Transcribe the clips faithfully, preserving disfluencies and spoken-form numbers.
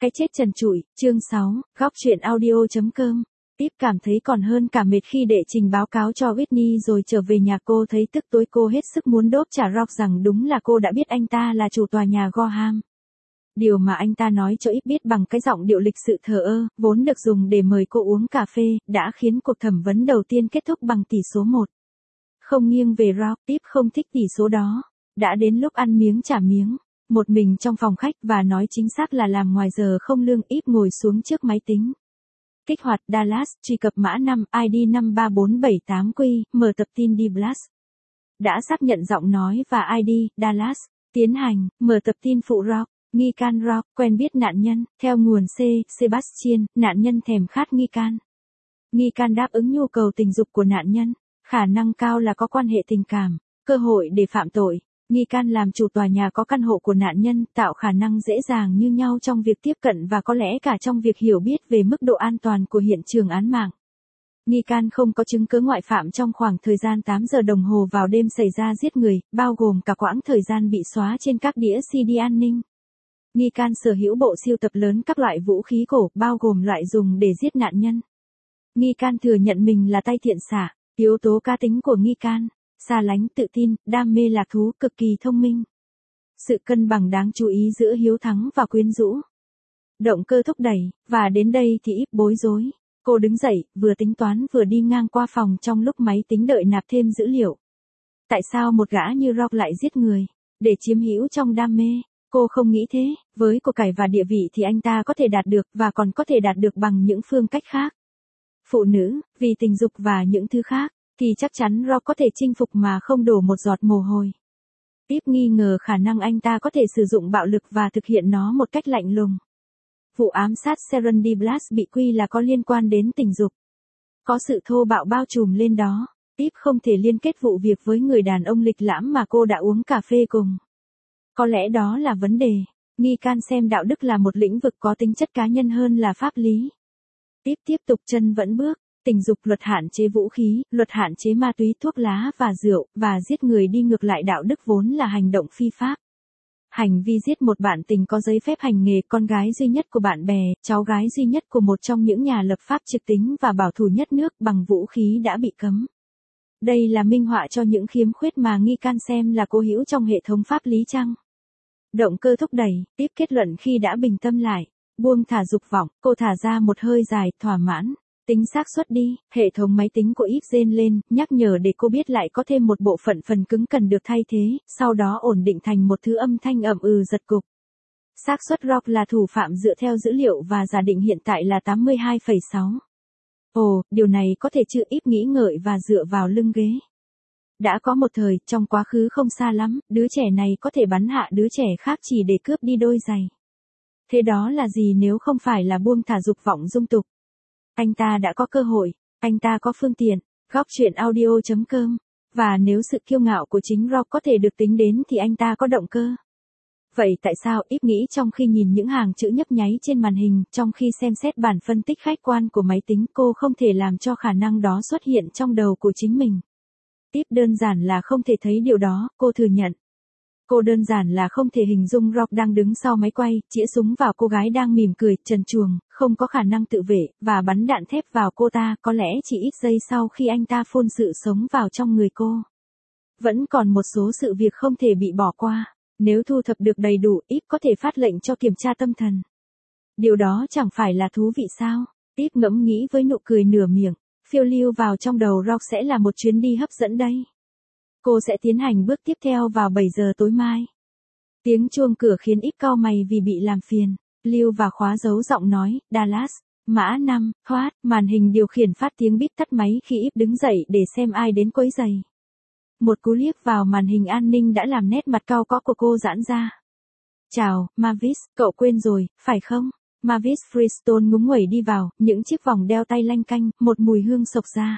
Cái chết trần trụi, chương sáu, góc truyện audio.com. Tiếp cảm thấy còn hơn cả mệt khi đệ trình báo cáo cho Whitney rồi trở về nhà. Cô thấy tức tối, cô hết sức muốn đốt trả Rock rằng đúng là cô đã biết anh ta là chủ tòa nhà Gorham. Điều mà anh ta nói cho ít biết bằng cái giọng điệu lịch sự thờ ơ, vốn được dùng để mời cô uống cà phê, đã khiến cuộc thẩm vấn đầu tiên kết thúc bằng tỷ số một. Không nghiêng về Rock, Tiếp không thích tỷ số đó. Đã đến lúc ăn miếng trả miếng. Một mình trong phòng khách và nói chính xác là làm ngoài giờ không lương. Ít ngồi xuống trước máy tính. Kích hoạt Dallas, truy cập mã năm, i đê năm ba bốn bảy tám Q, mở tập tin D Blast. Đã xác nhận giọng nói và i đê, Dallas. Tiến hành, mở tập tin phụ Rock. Nghi can Rock, quen biết nạn nhân, theo nguồn C, Sebastian, nạn nhân thèm khát nghi can. Nghi can đáp ứng nhu cầu tình dục của nạn nhân, khả năng cao là có quan hệ tình cảm, cơ hội để phạm tội. Nghi can làm chủ tòa nhà có căn hộ của nạn nhân, tạo khả năng dễ dàng như nhau trong việc tiếp cận và có lẽ cả trong việc hiểu biết về mức độ an toàn của hiện trường án mạng. Nghi can không có chứng cứ ngoại phạm trong khoảng thời gian tám giờ đồng hồ vào đêm xảy ra giết người, bao gồm cả quãng thời gian bị xóa trên các đĩa xê đê an ninh. Nghi can sở hữu bộ sưu tập lớn các loại vũ khí cổ, bao gồm loại dùng để giết nạn nhân. Nghi can thừa nhận mình là tay thiện xạ. Yếu tố cá tính của nghi can: xa lánh, tự tin, đam mê lạc thú, cực kỳ thông minh. Sự cân bằng đáng chú ý giữa hiếu thắng và quyến rũ. Động cơ thúc đẩy, và đến đây thì Ít bối rối. Cô đứng dậy, vừa tính toán vừa đi ngang qua phòng trong lúc máy tính đợi nạp thêm dữ liệu. Tại sao một gã như Rock lại giết người? Để chiếm hữu trong đam mê. Cô không nghĩ thế, với của cải và địa vị thì anh ta có thể đạt được và còn có thể đạt được bằng những phương cách khác. Phụ nữ, vì tình dục và những thứ khác, thì chắc chắn Rock có thể chinh phục mà không đổ một giọt mồ hôi. Tiếp nghi ngờ khả năng anh ta có thể sử dụng bạo lực và thực hiện nó một cách lạnh lùng. Vụ ám sát Sharon D. Blast bị quy là có liên quan đến tình dục. Có sự thô bạo bao trùm lên đó. Tiếp không thể liên kết vụ việc với người đàn ông lịch lãm mà cô đã uống cà phê cùng. Có lẽ đó là vấn đề. Nghi can xem đạo đức là một lĩnh vực có tính chất cá nhân hơn là pháp lý. Tiếp tiếp tục chân vẫn bước. Tình dục, luật hạn chế vũ khí, luật hạn chế ma túy, thuốc lá và rượu, và giết người đi ngược lại đạo đức vốn là hành động phi pháp. Hành vi giết một bạn tình có giấy phép hành nghề, con gái duy nhất của bạn bè, cháu gái duy nhất của một trong những nhà lập pháp trực tính và bảo thủ nhất nước bằng vũ khí đã bị cấm. Đây là minh họa cho những khiếm khuyết mà nghi can xem là cố hữu trong hệ thống pháp lý chăng? Động cơ thúc đẩy, Tiếp kết luận khi đã bình tâm lại, buông thả dục vọng, cô thả ra một hơi dài, thỏa mãn. Tính xác suất đi, hệ thống máy tính của Ít rên lên, nhắc nhở để cô biết lại có thêm một bộ phận phần cứng cần được thay thế, sau đó ổn định thành một thứ âm thanh ậm ừ giật cục. Xác suất Rock là thủ phạm dựa theo dữ liệu và giả định hiện tại là tám mươi hai phẩy sáu. Ồ, điều này có thể chứ? Ít nghĩ ngợi và dựa vào lưng ghế. Đã có một thời, trong quá khứ không xa lắm, đứa trẻ này có thể bắn hạ đứa trẻ khác chỉ để cướp đi đôi giày. Thế đó là gì nếu không phải là buông thả dục vọng dung tục? Anh ta đã có cơ hội, anh ta có phương tiện, góc truyện audio.com. Và nếu sự kiêu ngạo của chính Rock có thể được tính đến thì anh ta có động cơ. Vậy tại sao? Ít nghĩ trong khi nhìn những hàng chữ nhấp nháy trên màn hình, trong khi xem xét bản phân tích khách quan của máy tính, cô không thể làm cho khả năng đó xuất hiện trong đầu của chính mình. Tiếp đơn giản là không thể thấy điều đó, cô thừa nhận. Cô đơn giản là không thể hình dung Rock đang đứng sau máy quay, chĩa súng vào cô gái đang mỉm cười, trần truồng, không có khả năng tự vệ, và bắn đạn thép vào cô ta, có lẽ chỉ ít giây sau khi anh ta phun sự sống vào trong người cô. Vẫn còn một số sự việc không thể bị bỏ qua. Nếu thu thập được đầy đủ, Ít có thể phát lệnh cho kiểm tra tâm thần. Điều đó chẳng phải là thú vị sao? Ít ngẫm nghĩ với nụ cười nửa miệng. Phiêu lưu vào trong đầu Rock sẽ là một chuyến đi hấp dẫn đây. Cô sẽ tiến hành bước tiếp theo vào bảy giờ tối mai. Tiếng chuông cửa khiến Ít cau mày vì bị làm phiền. Lưu và khóa dấu giọng nói, Dallas, mã năm, thoát, màn hình điều khiển phát tiếng bíp tắt máy khi Ít đứng dậy để xem ai đến quấy giày. Một cú liếc vào màn hình an ninh đã làm nét mặt cau có của cô giãn ra. Chào, Mavis, cậu quên rồi, phải không? Mavis Freestone ngúng nguẩy đi vào, những chiếc vòng đeo tay lanh canh, một mùi hương xộc ra.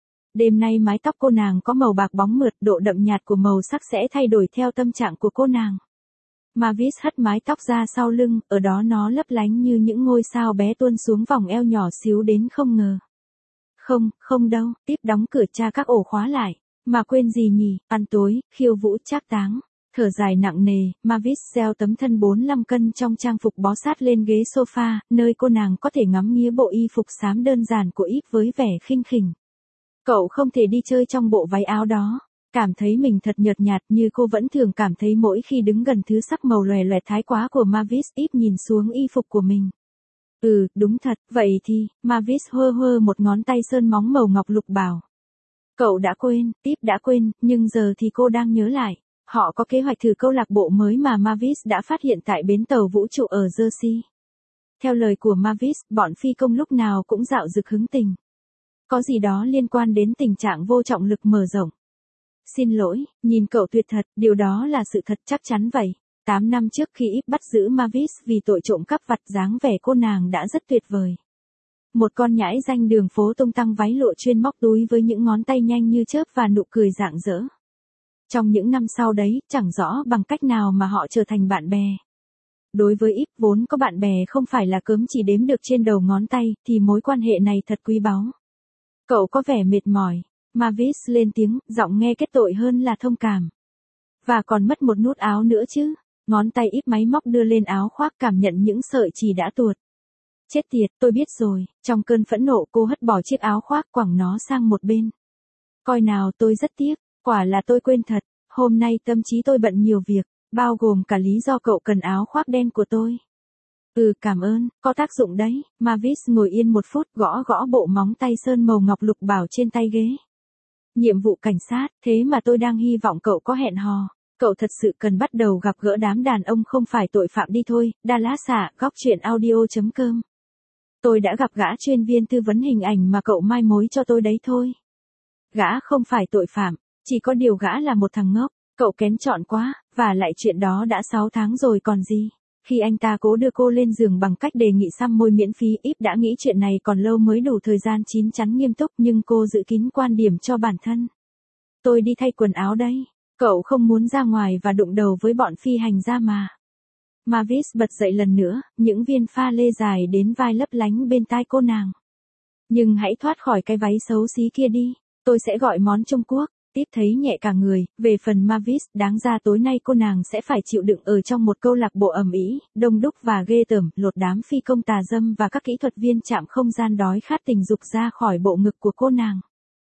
Đêm nay mái tóc cô nàng có màu bạc bóng mượt, độ đậm nhạt của màu sắc sẽ thay đổi theo tâm trạng của cô nàng. Mavis hất mái tóc ra sau lưng, ở đó nó lấp lánh như những ngôi sao bé tuôn xuống vòng eo nhỏ xíu đến không ngờ. Không, không đâu, Tiếp đóng cửa tra các ổ khóa lại. Mà quên gì nhỉ? Ăn tối, khiêu vũ, trác táng. Thở dài nặng nề, Mavis gieo tấm thân bốn mươi lăm cân trong trang phục bó sát lên ghế sofa, nơi cô nàng có thể ngắm nghía bộ y phục xám đơn giản của Eve với vẻ khinh khỉnh. Cậu không thể đi chơi trong bộ váy áo đó. Cảm thấy mình thật nhợt nhạt như cô vẫn thường cảm thấy mỗi khi đứng gần thứ sắc màu lòe loẹt thái quá của Mavis. Eve nhìn xuống y phục của mình. Ừ, đúng thật, vậy thì, Mavis hơ hơ một ngón tay sơn móng màu ngọc lục bảo. Cậu đã quên, Eve đã quên, nhưng giờ thì cô đang nhớ lại. Họ có kế hoạch thử câu lạc bộ mới mà Mavis đã phát hiện tại bến tàu vũ trụ ở Jersey. Theo lời của Mavis, bọn phi công lúc nào cũng dạo dực hứng tình. Có gì đó liên quan đến tình trạng vô trọng lực mở rộng. Xin lỗi, nhìn cậu tuyệt thật, điều đó là sự thật chắc chắn vậy. Tám năm trước khi Eve bắt giữ Mavis vì tội trộm cắp vặt, dáng vẻ cô nàng đã rất tuyệt vời. Một con nhãi danh đường phố tung tăng váy lụa chuyên móc túi với những ngón tay nhanh như chớp và nụ cười rạng rỡ. Trong những năm sau đấy, chẳng rõ bằng cách nào mà họ trở thành bạn bè. Đối với Eve vốn có bạn bè không phải là cớm chỉ đếm được trên đầu ngón tay, thì mối quan hệ này thật quý báu. Cậu có vẻ mệt mỏi. Mavis lên tiếng, giọng nghe kết tội hơn là thông cảm. Và còn mất một nút áo nữa chứ. Ngón tay Eve máy móc đưa lên áo khoác, cảm nhận những sợi chỉ đã tuột. Chết tiệt, tôi biết rồi. Trong cơn phẫn nộ cô hất bỏ chiếc áo khoác, quẳng nó sang một bên. Coi nào, tôi rất tiếc. Quả là tôi quên thật. Hôm nay tâm trí tôi bận nhiều việc, bao gồm cả lý do cậu cần áo khoác đen của tôi. Ừ, cảm ơn, có tác dụng đấy. Mavis ngồi yên một phút, gõ gõ bộ móng tay sơn màu ngọc lục bảo trên tay ghế. Nhiệm vụ cảnh sát, thế mà tôi đang hy vọng cậu có hẹn hò. Cậu thật sự cần bắt đầu gặp gỡ đám đàn ông không phải tội phạm đi thôi. Dallas ạ, góc chuyện audio chấm com. Tôi đã gặp gã chuyên viên tư vấn hình ảnh mà cậu mai mối cho tôi đấy thôi. Gã không phải tội phạm, chỉ có điều gã là một thằng ngốc. Cậu kén chọn quá, và lại chuyện đó đã sáu tháng rồi còn gì. Khi anh ta cố đưa cô lên giường bằng cách đề nghị xăm môi miễn phí, Eve đã nghĩ chuyện này còn lâu mới đủ thời gian chín chắn nghiêm túc, nhưng cô giữ kín quan điểm cho bản thân. Tôi đi thay quần áo đây. Cậu không muốn ra ngoài và đụng đầu với bọn phi hành gia mà. Mavis bật dậy lần nữa, những viên pha lê dài đến vai lấp lánh bên tai cô nàng. Nhưng hãy thoát khỏi cái váy xấu xí kia đi. Tôi sẽ gọi món Trung Quốc. Tiếp thấy nhẹ cả người. Về phần Mavis, đáng ra tối nay cô nàng sẽ phải chịu đựng ở trong một câu lạc bộ ầm ĩ, đông đúc và ghê tởm, lột đám phi công tà dâm và các kỹ thuật viên chạm không gian đói khát tình dục ra khỏi bộ ngực của cô nàng.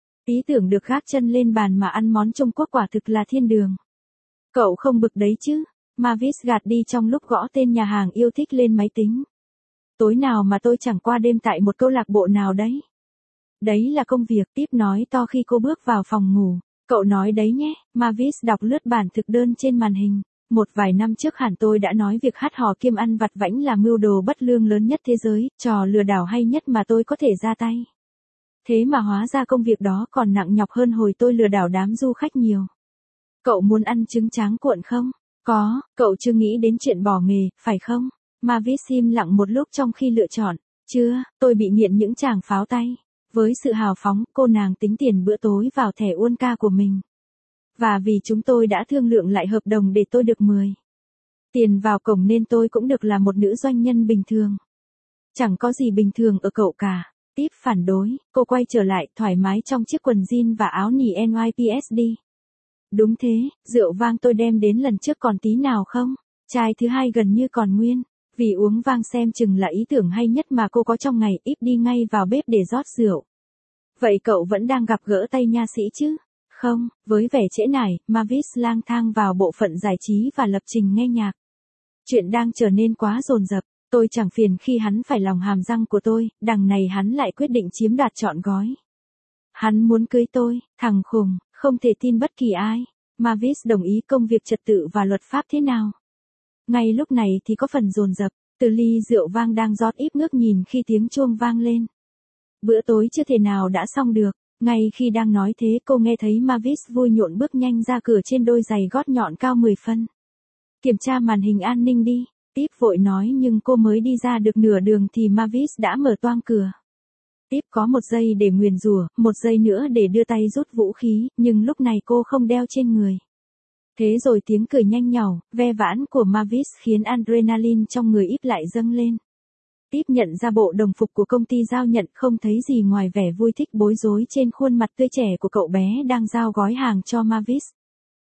Ý tưởng được gác chân lên bàn mà ăn món Trung Quốc quả thực là thiên đường. Cậu không bực đấy chứ? Mavis gạt đi trong lúc gõ tên nhà hàng yêu thích lên máy tính. Tối nào mà tôi chẳng qua đêm tại một câu lạc bộ nào đấy. Đấy là công việc, Tiếp nói to khi cô bước vào phòng ngủ. Cậu nói đấy nhé. Mavis đọc lướt bản thực đơn trên màn hình. Một vài năm trước hẳn tôi đã nói việc hát hò kiêm ăn vặt vãnh là mưu đồ bất lương lớn nhất thế giới, trò lừa đảo hay nhất mà tôi có thể ra tay. Thế mà hóa ra công việc đó còn nặng nhọc hơn hồi tôi lừa đảo đám du khách nhiều. Cậu muốn ăn trứng tráng cuộn không? Có, cậu chưa nghĩ đến chuyện bỏ nghề, phải không? Mavis im lặng một lúc trong khi lựa chọn. Chưa, tôi bị nghiện những tràng pháo tay. Với sự hào phóng, cô nàng tính tiền bữa tối vào thẻ uôn ca của mình. Và vì chúng tôi đã thương lượng lại hợp đồng để tôi được mười tiền vào cổng nên tôi cũng được là một nữ doanh nhân bình thường. Chẳng có gì bình thường ở cậu cả. Tiếp phản đối, cô quay trở lại thoải mái trong chiếc quần jean và áo nỉ en y pê ét đê. Đúng thế, rượu vang tôi đem đến lần trước còn tí nào không? Chai thứ hai gần như còn nguyên. Vì uống vang xem chừng là ý tưởng hay nhất mà cô có trong ngày. Ít đi ngay vào bếp để rót rượu. Vậy cậu vẫn đang gặp gỡ tay nha sĩ chứ? Không, với vẻ trễ nải, Mavis lang thang vào bộ phận giải trí và lập trình nghe nhạc. Chuyện đang trở nên quá dồn dập. Tôi chẳng phiền khi hắn phải lòng hàm răng của tôi, đằng này hắn lại quyết định chiếm đoạt trọn gói. Hắn muốn cưới tôi, thằng khùng, không thể tin bất kỳ ai. Mavis đồng ý công việc trật tự và luật pháp thế nào? Ngay lúc này thì có phần dồn dập, từ ly rượu vang đang rót Eve ngước nhìn khi tiếng chuông vang lên. Bữa tối chưa thể nào đã xong được, ngay khi đang nói thế cô nghe thấy Mavis vui nhộn bước nhanh ra cửa trên đôi giày gót nhọn cao mười phân. Kiểm tra màn hình an ninh đi, Tiếp vội nói nhưng cô mới đi ra được nửa đường thì Mavis đã mở toang cửa. Tiếp có một giây để nguyền rủa, một giây nữa để đưa tay rút vũ khí, nhưng lúc này cô không đeo trên người. Thế rồi tiếng cười nhanh nhảu, ve vãn của Mavis khiến adrenaline trong người Eve lại dâng lên. Tiếp nhận ra bộ đồng phục của công ty giao nhận không thấy gì ngoài vẻ vui thích bối rối trên khuôn mặt tươi trẻ của cậu bé đang giao gói hàng cho Mavis.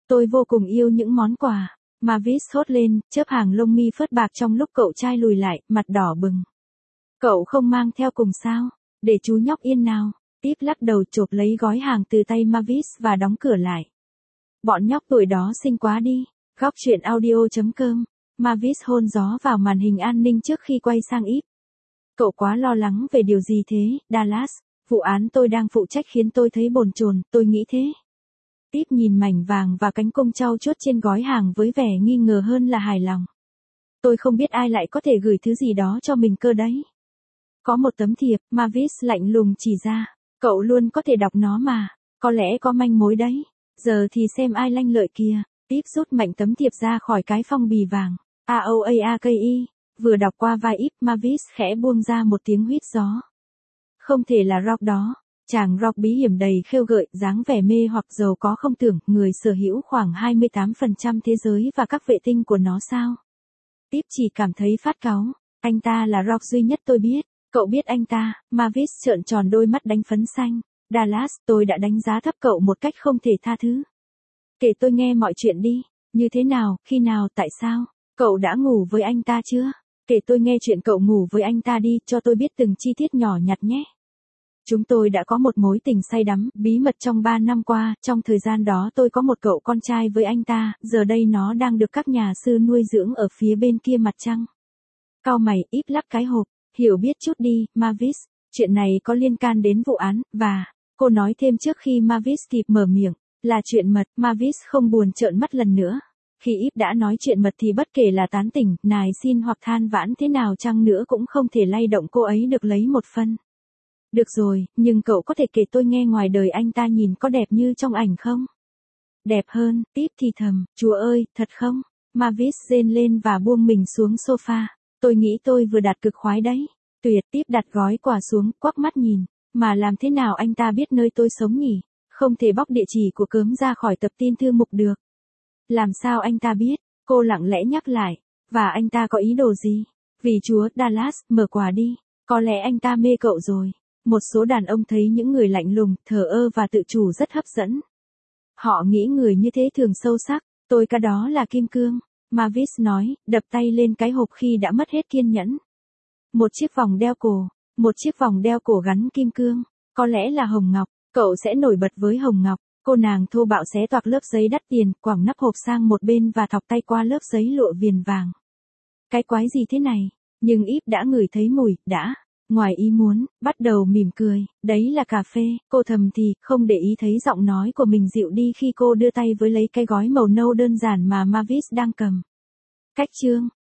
Tôi vô cùng yêu những món quà. Mavis hốt lên, chớp hàng lông mi phớt bạc trong lúc cậu trai lùi lại, mặt đỏ bừng. Cậu không mang theo cùng sao? Để chú nhóc yên nào. Tiếp lắc đầu chộp lấy gói hàng từ tay Mavis và đóng cửa lại. Bọn nhóc tuổi đó xinh quá đi. Góc truyện audio chấm com. Mavis hôn gió vào màn hình an ninh trước khi quay sang Eve. Cậu quá lo lắng về điều gì thế, Dallas? Vụ án tôi đang phụ trách khiến tôi thấy bồn chồn, tôi nghĩ thế. Eve nhìn mảnh vàng và cánh cung trau chuốt trên gói hàng với vẻ nghi ngờ hơn là hài lòng. Tôi không biết ai lại có thể gửi thứ gì đó cho mình cơ đấy. Có một tấm thiệp, Mavis lạnh lùng chỉ ra. Cậu luôn có thể đọc nó mà. Có lẽ có manh mối đấy. Giờ thì xem ai lanh lợi kìa. Eve rút mạnh tấm thiệp ra khỏi cái phong bì vàng. a o a a k i. Vừa đọc qua vai Eve, Mavis khẽ buông ra một tiếng huýt gió. Không thể là Rock đó. Chàng Rock bí hiểm đầy khêu gợi, dáng vẻ mê hoặc giàu có không tưởng, người sở hữu khoảng hai mươi tám phần trăm thế giới và các vệ tinh của nó sao? Eve chỉ cảm thấy phát cáu. Anh ta là Rock duy nhất tôi biết. Cậu biết anh ta? Mavis trợn tròn đôi mắt đánh phấn xanh. Dallas, tôi đã đánh giá thấp cậu một cách không thể tha thứ. Kể tôi nghe mọi chuyện đi. Như thế nào, khi nào, tại sao? Cậu đã ngủ với anh ta chưa? Kể tôi nghe chuyện cậu ngủ với anh ta đi, cho tôi biết từng chi tiết nhỏ nhặt nhé. Chúng tôi đã có một mối tình say đắm, bí mật trong ba năm qua, trong thời gian đó tôi có một cậu con trai với anh ta, giờ đây nó đang được các nhà sư nuôi dưỡng ở phía bên kia mặt trăng. Cau mày, Eve lắp cái hộp, hiểu biết chút đi, Mavis, chuyện này có liên can đến vụ án, và, cô nói thêm trước khi Mavis kịp mở miệng, là chuyện mật, Mavis không buồn trợn mắt lần nữa. Khi Eve đã nói chuyện mật thì bất kể là tán tỉnh, nài xin hoặc than vãn thế nào chăng nữa cũng không thể lay động cô ấy được lấy một phân. Được rồi, nhưng cậu có thể kể tôi nghe ngoài đời anh ta nhìn có đẹp như trong ảnh không? Đẹp hơn, Eve thì thầm, chúa ơi, thật không? Mavis rên lên và buông mình xuống sofa. Tôi nghĩ tôi vừa đạt cực khoái đấy. Tuyệt. Eve đặt gói quà xuống, quắc mắt nhìn. Mà làm thế nào anh ta biết nơi tôi sống nhỉ? Không thể bóc địa chỉ của cớm ra khỏi tập tin thư mục được. Làm sao anh ta biết? Cô lặng lẽ nhắc lại. Và anh ta có ý đồ gì? Vì chúa, Dallas, mở quà đi. Có lẽ anh ta mê cậu rồi. Một số đàn ông thấy những người lạnh lùng, thờ ơ và tự chủ rất hấp dẫn. Họ nghĩ người như thế thường sâu sắc. Tôi cả đó là kim cương. Mavis nói, đập tay lên cái hộp khi đã mất hết kiên nhẫn. Một chiếc vòng đeo cổ. Một chiếc vòng đeo cổ gắn kim cương. Có lẽ là hồng ngọc. Cậu sẽ nổi bật với hồng ngọc. Cô nàng thô bạo xé toạc lớp giấy đắt tiền, quẳng nắp hộp sang một bên và thọc tay qua lớp giấy lụa viền vàng. Cái quái gì thế này? Nhưng Eve đã ngửi thấy mùi, đã. Ngoài ý muốn, bắt đầu mỉm cười. Đấy là cà phê. Cô thầm thì, không để ý thấy giọng nói của mình dịu đi khi cô đưa tay với lấy cái gói màu nâu đơn giản mà Mavis đang cầm. Cách chương.